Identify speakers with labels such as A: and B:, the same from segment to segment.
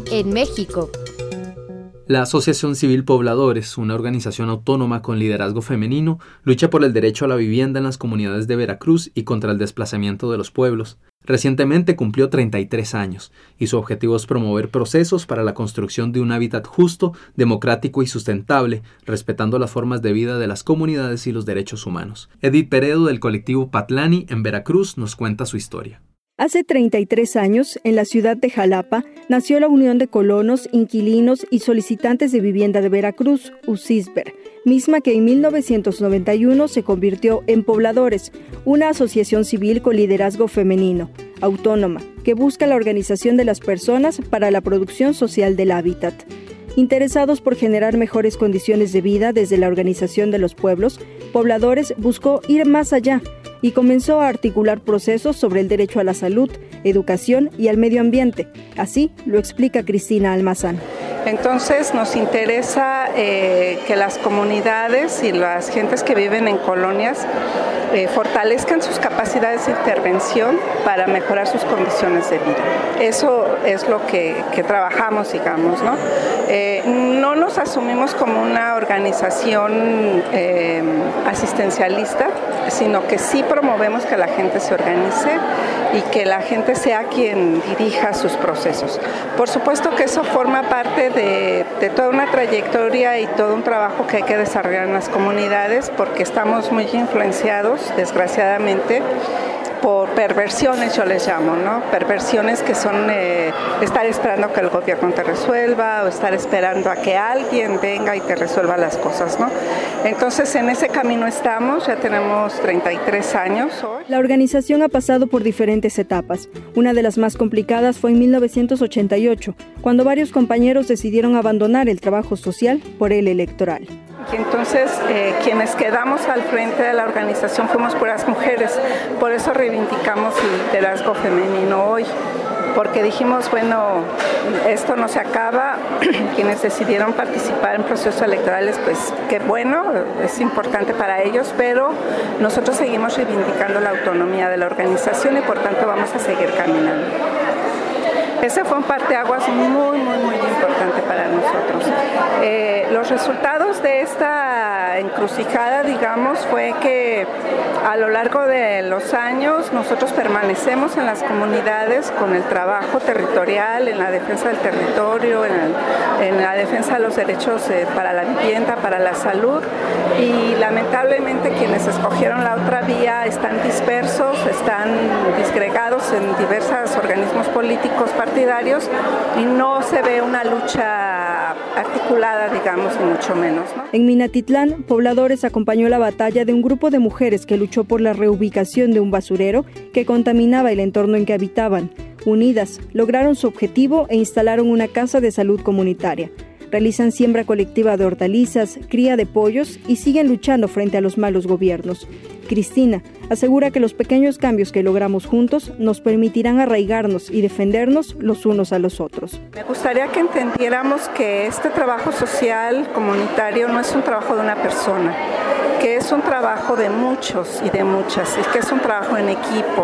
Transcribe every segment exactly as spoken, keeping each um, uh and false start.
A: en México.
B: La Asociación Civil Pobladores, una organización autónoma con liderazgo femenino, lucha por el derecho a la vivienda en las comunidades de Veracruz y contra el desplazamiento de los pueblos. Recientemente cumplió treinta y tres años y su objetivo es promover procesos para la construcción de un hábitat justo, democrático y sustentable, respetando las formas de vida de las comunidades y los derechos humanos. Edith Peredo, del colectivo Patlani en Veracruz, nos cuenta su historia.
C: Hace treinta y tres años, en la ciudad de Jalapa, nació la Unión de Colonos, Inquilinos y Solicitantes de Vivienda de Veracruz, UCISBER, misma que en mil novecientos noventa y uno se convirtió en Pobladores, una asociación civil con liderazgo femenino, autónoma, que busca la organización de las personas para la producción social del hábitat. Interesados por generar mejores condiciones de vida desde la organización de los pueblos, Pobladores buscó ir más allá y comenzó a articular procesos sobre el derecho a la salud, educación y al medio ambiente. Así lo explica Cristina Almazán.
D: Entonces nos interesa eh, que las comunidades y las gentes que viven en colonias eh, fortalezcan sus capacidades de intervención para mejorar sus condiciones de vida. Eso es lo que, que trabajamos, digamos, ¿no? Eh, no nos asumimos como una organización eh, asistencialista, sino que sí promovemos que la gente se organice y que la gente sea quien dirija sus procesos. Por supuesto que eso forma parte de, de toda una trayectoria y todo un trabajo que hay que desarrollar en las comunidades, porque estamos muy influenciados, desgraciadamente, por perversiones, yo les llamo, ¿no? Perversiones que son eh, estar esperando que el gobierno te resuelva o estar esperando a que alguien venga y te resuelva las cosas, ¿no? Entonces, en ese camino estamos, ya tenemos treinta y tres años hoy.
C: La organización ha pasado por diferentes etapas. Una de las más complicadas fue en mil novecientos ochenta y ocho, cuando varios compañeros decidieron abandonar el trabajo social por el electoral.
D: Y entonces, eh, quienes quedamos al frente de la organización fuimos puras mujeres, por eso reivindicamos el liderazgo femenino hoy, porque dijimos, bueno, esto no se acaba, quienes decidieron participar en procesos electorales, pues qué bueno, es importante para ellos, pero nosotros seguimos reivindicando la autonomía de la organización y por tanto vamos a seguir caminando. Ese fue un parteaguas muy, muy, muy importante para nosotros. Eh, los resultados de esta encrucijada, digamos, fue que a lo largo de los años nosotros permanecemos en las comunidades con el trabajo territorial, en la defensa del territorio, en, el, en la defensa de los derechos eh, para la vivienda, para la salud, y lamentablemente quienes escogieron la otra vía están dispersos, están disgregados en diversos organismos políticos partidarios y no se ve una lucha articulada, digamos, ni mucho menos, ¿no?
C: En Minatitlán, Pobladores acompañó la batalla de un grupo de mujeres que luchó por la reubicación de un basurero que contaminaba el entorno en que habitaban. Unidas, lograron su objetivo e instalaron una casa de salud comunitaria. Realizan siembra colectiva de hortalizas, cría de pollos y siguen luchando frente a los malos gobiernos. Cristina asegura que los pequeños cambios que logramos juntos nos permitirán arraigarnos y defendernos los unos a los otros.
D: Me gustaría que entendiéramos que este trabajo social comunitario no es un trabajo de una persona, que es un trabajo de muchos y de muchas, y que es un trabajo en equipo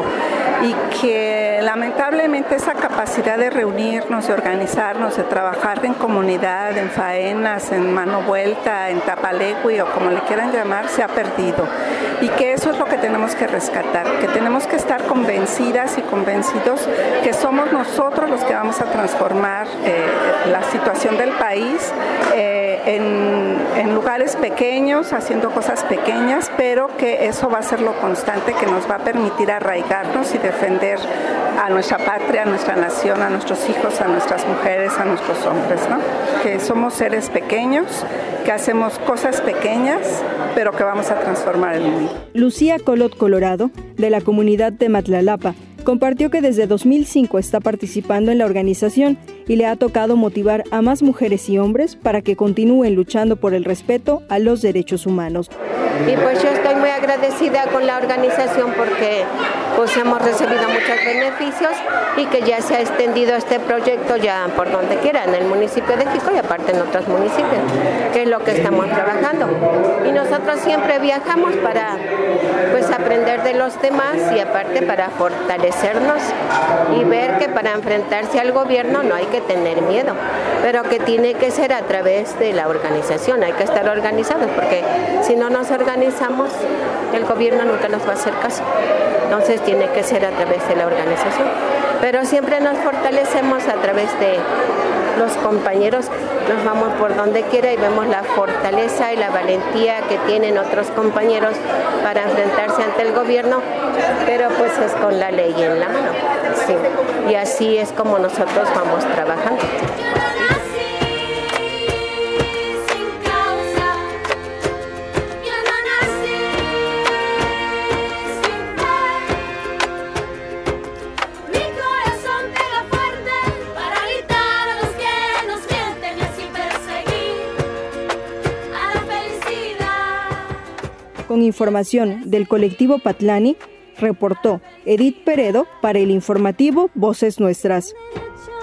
D: y que lamentablemente esa capacidad de reunirnos, de organizarnos, de trabajar en comunidad, en faenas, en mano vuelta, en tapalegui o como le quieran llamar, se ha perdido. Y que eso es lo que tenemos que rescatar, que tenemos que estar convencidas y convencidos que somos nosotros los que vamos a transformar eh, la situación del país eh, en, en lugares pequeños, haciendo cosas pequeñas, pero que eso va a ser lo constante que nos va a permitir arraigarnos y defender a nuestra patria, a nuestra nación, a nuestros hijos, a nuestras mujeres, a nuestros hombres, ¿no? Que somos seres pequeños, que hacemos cosas pequeñas, pero que vamos a transformar el mundo.
C: Lucía Colot Colorado, de la comunidad de Matlalapa, compartió que desde dos mil cinco está participando en la organización y le ha tocado motivar a más mujeres y hombres para que continúen luchando por el respeto a los derechos humanos.
E: Y pues yo estoy muy agradecida con la organización porque
A: pues hemos recibido muchos beneficios y que ya se ha extendido este proyecto ya por donde quiera, en el municipio de Jico y aparte en otros municipios, que es lo que estamos trabajando. Y nosotros siempre viajamos para pues aprender de los demás y aparte para fortalecernos y ver que para enfrentarse al gobierno no hay que tener miedo, pero que tiene que ser a través de la organización, hay que estar organizados, porque si no nos organizamos, el gobierno nunca nos va a hacer caso. Entonces tiene que ser a través de la organización. Pero siempre nos fortalecemos a través de los compañeros, nos vamos por donde quiera y vemos la fortaleza y la valentía que tienen otros compañeros para enfrentarse ante el gobierno, pero pues es con la ley en la mano. Sí. Y así es como nosotros vamos trabajando.
C: Con información del colectivo Patlani, reportó Edith Peredo para el informativo Voces Nuestras.